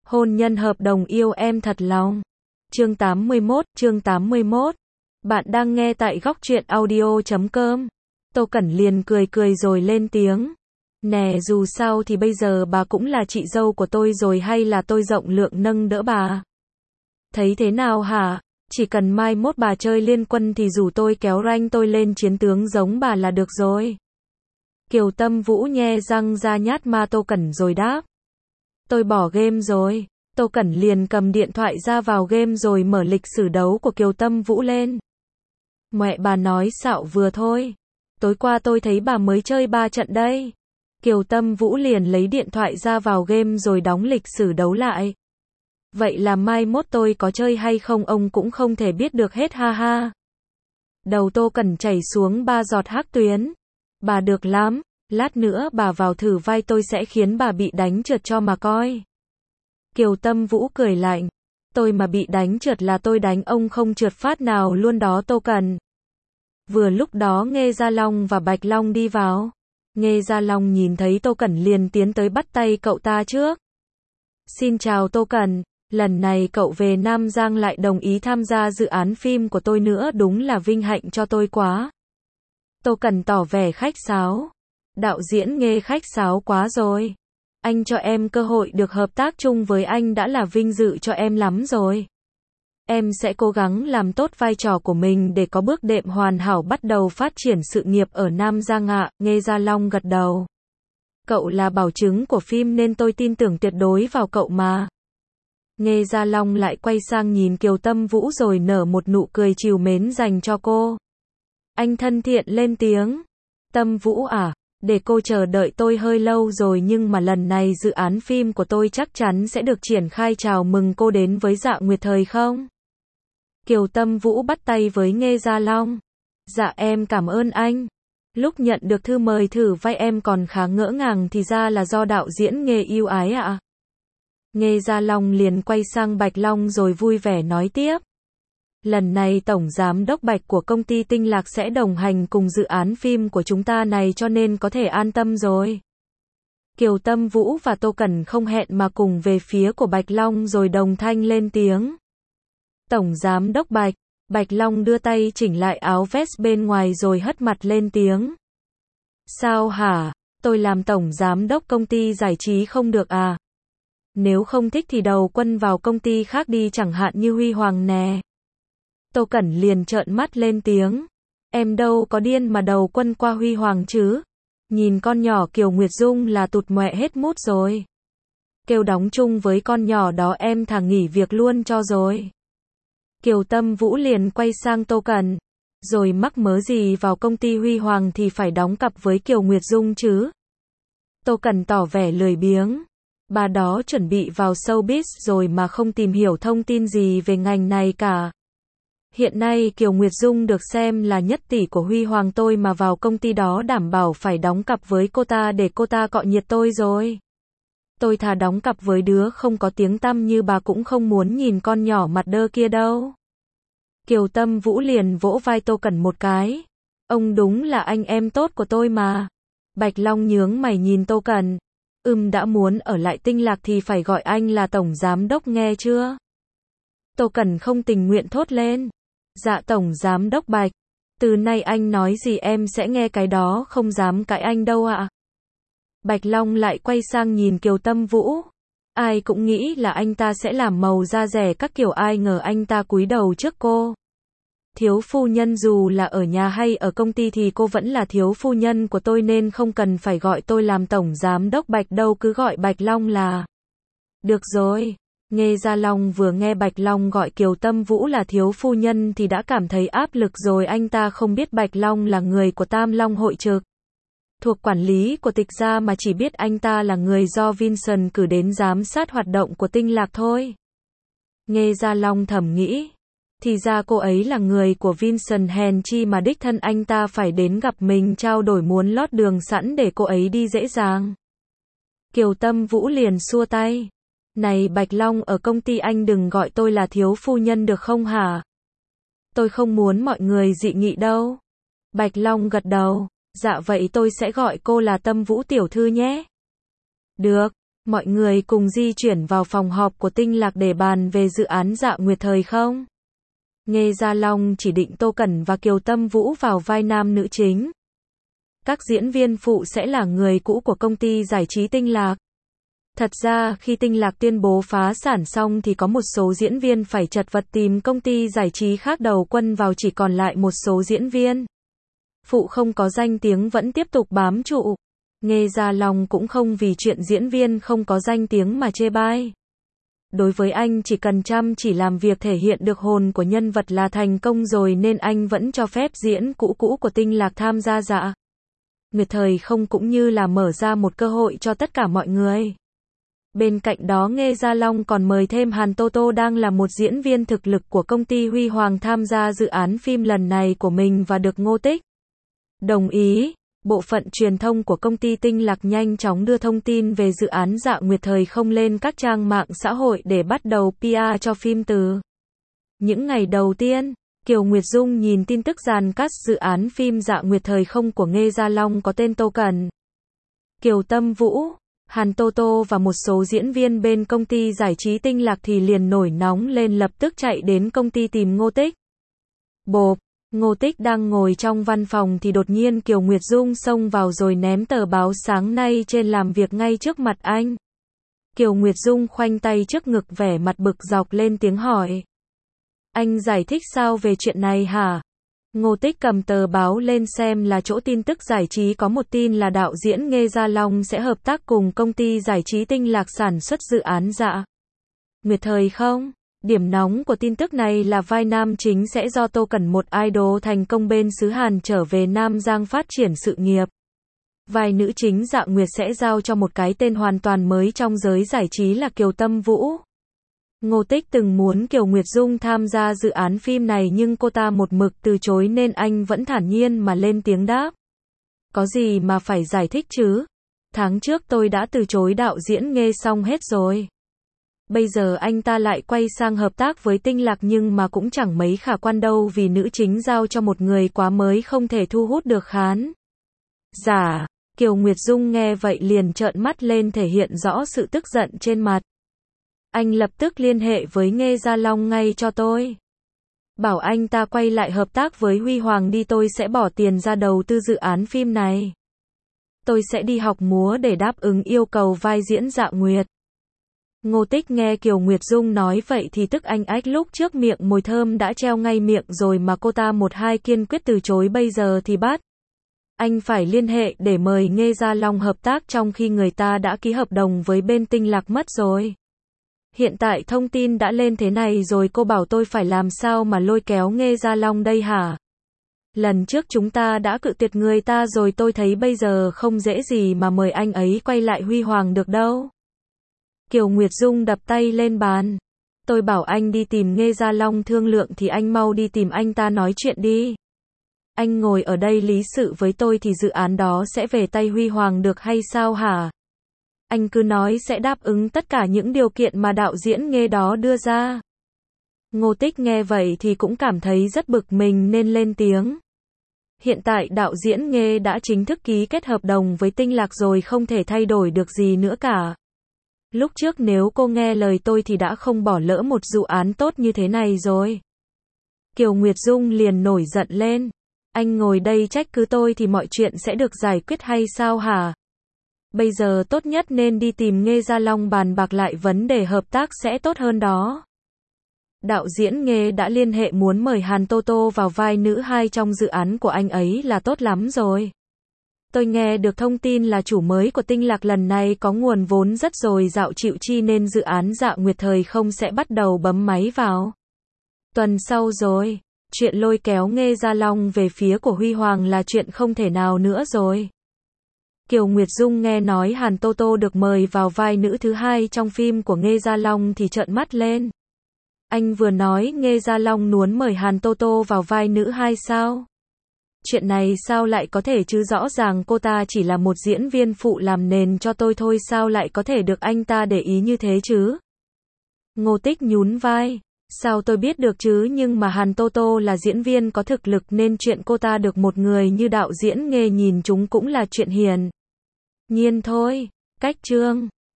Hôn nhân hợp đồng yêu em thật lòng. Chương 81. Bạn đang nghe tại góc truyện audio.com. Tô Cẩn liền cười cười rồi lên tiếng. Nè, dù sao thì bây giờ bà cũng là chị dâu của tôi rồi, hay là tôi rộng lượng nâng đỡ bà? Thấy thế nào hả? Chỉ cần mai mốt bà chơi liên quân thì rủ tôi kéo rank tôi lên chiến tướng giống bà là được rồi. Kiều Tâm Vũ nhe răng ra nhát ma Tô Cẩn rồi đáp. Tôi bỏ game rồi. Tô Cẩn liền cầm điện thoại ra vào game rồi mở lịch sử đấu của Kiều Tâm Vũ lên. Mẹ bà nói xạo vừa thôi. Tối qua tôi thấy bà mới chơi 3 trận đây. Kiều Tâm Vũ liền lấy điện thoại ra vào game rồi đóng lịch sử đấu lại. Vậy là mai mốt tôi có chơi hay không ông cũng không thể biết được hết, ha ha. Đầu Tô Cẩn chảy xuống 3 giọt hắc tuyến. Bà được lắm, lát nữa bà vào thử vai tôi sẽ khiến bà bị đánh trượt cho mà coi. Kiều Tâm Vũ cười lạnh. Tôi mà bị đánh trượt là tôi đánh ông không trượt phát nào luôn đó Tô Cẩn. Vừa lúc đó Nghê Gia Long và Bạch Long đi vào. Nghê Gia Long nhìn thấy Tô Cẩn liền tiến tới bắt tay cậu ta trước. Xin chào Tô Cẩn, lần này cậu về Nam Giang lại đồng ý tham gia dự án phim của tôi nữa, đúng là vinh hạnh cho tôi quá. Tô Cẩn tỏ vẻ khách sáo. Đạo diễn Nghê khách sáo quá rồi. Anh cho em cơ hội được hợp tác chung với anh đã là vinh dự cho em lắm rồi. Em sẽ cố gắng làm tốt vai trò của mình để có bước đệm hoàn hảo bắt đầu phát triển sự nghiệp ở Nam Giang ạ. Nghê Gia Long gật đầu. Cậu là bảo chứng của phim nên tôi tin tưởng tuyệt đối vào cậu mà. Nghê Gia Long lại quay sang nhìn Kiều Tâm Vũ rồi nở một nụ cười trìu mến dành cho cô. Anh thân thiện lên tiếng. Tâm Vũ à, để cô chờ đợi tôi hơi lâu rồi, nhưng mà lần này dự án phim của tôi chắc chắn sẽ được triển khai, chào mừng cô đến với Dạ Nguyệt Thời không? Kiều Tâm Vũ bắt tay với Nghê Gia Long. Dạ em cảm ơn anh. Lúc nhận được thư mời thử vai em còn khá ngỡ ngàng, thì ra là do đạo diễn Nghê yêu ái ạ. Nghê Gia Long liền quay sang Bạch Long rồi vui vẻ nói tiếp. Lần này Tổng Giám đốc Bạch của công ty Tinh Lạc sẽ đồng hành cùng dự án phim của chúng ta này, cho nên có thể an tâm rồi. Kiều Tâm Vũ và Tô Cẩn không hẹn mà cùng về phía của Bạch Long rồi đồng thanh lên tiếng. Tổng Giám đốc Bạch. Bạch Long đưa tay chỉnh lại áo vest bên ngoài rồi hất mặt lên tiếng. Sao hả? Tôi làm Tổng Giám đốc công ty giải trí không được à? Nếu không thích thì đầu quân vào công ty khác đi, chẳng hạn như Huy Hoàng nè. Tô Cẩn liền trợn mắt lên tiếng. Em đâu có điên mà đầu quân qua Huy Hoàng chứ. Nhìn con nhỏ Kiều Nguyệt Dung là tụt moẹ hết mút rồi. Kêu đóng chung với con nhỏ đó em thà nghỉ việc luôn cho rồi. Kiều Tâm Vũ liền quay sang Tô Cẩn. Rồi mắc mớ gì vào công ty Huy Hoàng thì phải đóng cặp với Kiều Nguyệt Dung chứ? Tô Cẩn tỏ vẻ lười biếng. Bà đó chuẩn bị vào showbiz rồi mà không tìm hiểu thông tin gì về ngành này cả. Hiện nay Kiều Nguyệt Dung được xem là nhất tỷ của Huy Hoàng, tôi mà vào công ty đó đảm bảo phải đóng cặp với cô ta để cô ta cọ nhiệt tôi rồi. Tôi thà đóng cặp với đứa không có tiếng tăm như bà cũng không muốn nhìn con nhỏ mặt đơ kia đâu. Kiều Tâm Vũ liền vỗ vai Tô Cẩn một cái. Ông đúng là anh em tốt của tôi mà. Bạch Long nhướng mày nhìn Tô Cẩn. Đã muốn ở lại Tinh Lạc thì phải gọi anh là Tổng Giám đốc nghe chưa? Tô Cẩn không tình nguyện thốt lên. Dạ Tổng Giám đốc Bạch. Từ nay anh nói gì em sẽ nghe cái đó, không dám cãi anh đâu ạ. Bạch Long lại quay sang nhìn Kiều Tâm Vũ. Ai cũng nghĩ là anh ta sẽ làm màu da rẻ các kiểu, ai ngờ anh ta cúi đầu trước cô. Thiếu phu nhân, dù là ở nhà hay ở công ty thì cô vẫn là thiếu phu nhân của tôi, nên không cần phải gọi tôi làm Tổng Giám đốc Bạch đâu, cứ gọi Bạch Long là được rồi. Nghê Gia Long vừa nghe Bạch Long gọi Kiều Tâm Vũ là thiếu phu nhân thì đã cảm thấy áp lực rồi, anh ta không biết Bạch Long là người của Tam Long Hội Trực, thuộc quản lý của Tịch Gia, mà chỉ biết anh ta là người do Vincent cử đến giám sát hoạt động của Tinh Lạc thôi. Nghê Gia Long thầm nghĩ, thì ra cô ấy là người của Vincent, hèn chi mà đích thân anh ta phải đến gặp mình trao đổi, muốn lót đường sẵn để cô ấy đi dễ dàng. Kiều Tâm Vũ liền xua tay. Này Bạch Long, ở công ty anh đừng gọi tôi là thiếu phu nhân được không hả? Tôi không muốn mọi người dị nghị đâu. Bạch Long gật đầu. Dạ vậy tôi sẽ gọi cô là Tâm Vũ tiểu thư nhé. Được. Mọi người cùng di chuyển vào phòng họp của Tinh Lạc để bàn về dự án Dạ Nguyệt Thời không. Nghê Gia Long chỉ định Tô Cẩn và Kiều Tâm Vũ vào vai nam nữ chính. Các diễn viên phụ sẽ là người cũ của công ty giải trí Tinh Lạc. Thật ra khi Tinh Lạc tuyên bố phá sản xong thì có một số diễn viên phải chật vật tìm công ty giải trí khác đầu quân vào, chỉ còn lại một số diễn viên phụ không có danh tiếng vẫn tiếp tục bám trụ. Nghê Gia Long cũng không vì chuyện diễn viên không có danh tiếng mà chê bai. Đối với anh chỉ cần chăm chỉ làm việc thể hiện được hồn của nhân vật là thành công rồi, nên anh vẫn cho phép diễn cũ của Tinh Lạc tham gia Dạ Nguyệt Thời không, cũng như là mở ra một cơ hội cho tất cả mọi người. Bên cạnh đó Nghê Gia Long còn mời thêm Hàn Tô Tô, đang là một diễn viên thực lực của công ty Huy Hoàng, tham gia dự án phim lần này của mình và được Ngô Tích đồng ý. Bộ phận truyền thông của công ty Tinh Lạc nhanh chóng đưa thông tin về dự án Dạ Nguyệt Thời không lên các trang mạng xã hội để bắt đầu PR cho phim. Từ những ngày đầu tiên, Kiều Nguyệt Dung nhìn tin tức dàn cast dự án phim Dạ Nguyệt Thời không của Nghê Gia Long có tên Tô Cẩn, Kiều Tâm Vũ, Hàn Tô Tô và một số diễn viên bên công ty giải trí Tinh Lạc thì liền nổi nóng lên, lập tức chạy đến công ty tìm Ngô Tích. Bộp, Ngô Tích đang ngồi trong văn phòng thì đột nhiên Kiều Nguyệt Dung xông vào rồi ném tờ báo sáng nay trên làm việc ngay trước mặt anh. Kiều Nguyệt Dung khoanh tay trước ngực, vẻ mặt bực dọc lên tiếng hỏi. Anh giải thích sao về chuyện này hả? Ngô Tích cầm tờ báo lên xem là chỗ tin tức giải trí có một tin là đạo diễn Nghê Gia Long sẽ hợp tác cùng công ty giải trí Tinh Lạc sản xuất dự án Dạ Nguyệt Thời không. Điểm nóng của tin tức này là vai nam chính sẽ do Tô Cẩn, một idol thành công bên xứ Hàn, trở về Nam Giang phát triển sự nghiệp. Vai nữ chính Dạ Nguyệt sẽ giao cho một cái tên hoàn toàn mới trong giới giải trí là Kiều Tâm Vũ. Ngô Tích từng muốn Kiều Nguyệt Dung tham gia dự án phim này nhưng cô ta một mực từ chối, nên anh vẫn thản nhiên mà lên tiếng đáp. Có gì mà phải giải thích chứ? Tháng trước tôi đã từ chối đạo diễn Nghê xong hết rồi. Bây giờ anh ta lại quay sang hợp tác với Tinh Lạc, nhưng mà cũng chẳng mấy khả quan đâu, vì nữ chính giao cho một người quá mới không thể thu hút được khán giả. Kiều Nguyệt Dung nghe vậy liền trợn mắt lên, thể hiện rõ sự tức giận trên mặt. Anh lập tức liên hệ với Nghê Gia Long ngay cho tôi. Bảo anh ta quay lại hợp tác với Huy Hoàng đi, tôi sẽ bỏ tiền ra đầu tư dự án phim này. Tôi sẽ đi học múa để đáp ứng yêu cầu vai diễn Dạ Nguyệt. Ngô Tích nghe Kiều Nguyệt Dung nói vậy thì tức anh ách, lúc trước miệng mồi thơm đã treo ngay miệng rồi mà cô ta một hai kiên quyết từ chối, bây giờ thì bắt anh phải liên hệ để mời Nghê Gia Long hợp tác, trong khi người ta đã ký hợp đồng với bên Tinh Lạc mất rồi. Hiện tại thông tin đã lên thế này rồi, cô bảo tôi phải làm sao mà lôi kéo Nghê Gia Long đây hả? Lần trước chúng ta đã cự tuyệt người ta rồi, tôi thấy bây giờ không dễ gì mà mời anh ấy quay lại Huy Hoàng được đâu. Kiều Nguyệt Dung đập tay lên bàn. Tôi bảo anh đi tìm Nghê Gia Long thương lượng thì anh mau đi tìm anh ta nói chuyện đi. Anh ngồi ở đây lý sự với tôi thì dự án đó sẽ về tay Huy Hoàng được hay sao hả? Anh cứ nói sẽ đáp ứng tất cả những điều kiện mà đạo diễn Nghê đó đưa ra. Ngô Tích nghe vậy thì cũng cảm thấy rất bực mình nên lên tiếng. Hiện tại đạo diễn Nghê đã chính thức ký kết hợp đồng với Tinh Lạc rồi, không thể thay đổi được gì nữa cả. Lúc trước nếu cô nghe lời tôi thì đã không bỏ lỡ một dự án tốt như thế này rồi. Kiều Nguyệt Dung liền nổi giận lên. Anh ngồi đây trách cứ tôi thì mọi chuyện sẽ được giải quyết hay sao hả? Bây giờ tốt nhất nên đi tìm Nghê Gia Long bàn bạc lại vấn đề hợp tác sẽ tốt hơn đó. Đạo diễn Nghê đã liên hệ muốn mời Hàn Tô Tô vào vai nữ hai trong dự án của anh ấy là tốt lắm rồi. Tôi nghe được thông tin là chủ mới của Tinh Lạc lần này có nguồn vốn rất dồi dào chịu chi, nên dự án Dạ Nguyệt Thời không sẽ bắt đầu bấm máy vào tuần sau rồi. Chuyện lôi kéo Nghê Gia Long về phía của Huy Hoàng là chuyện không thể nào nữa rồi. Kiều Nguyệt Dung nghe nói Hàn Tô Tô được mời vào vai nữ thứ hai trong phim của Nghê Gia Long thì trợn mắt lên. Anh vừa nói Nghê Gia Long muốn mời Hàn Tô Tô vào vai nữ hai sao? Chuyện này sao lại có thể chứ, rõ ràng cô ta chỉ là một diễn viên phụ làm nền cho tôi thôi, sao lại có thể được anh ta để ý như thế chứ? Ngô Tích nhún vai. Sao tôi biết được chứ, nhưng mà Hàn Tô Tô là diễn viên có thực lực nên chuyện cô ta được một người như đạo diễn Nghê nhìn chúng cũng là chuyện hiển nhiên thôi. Cách chương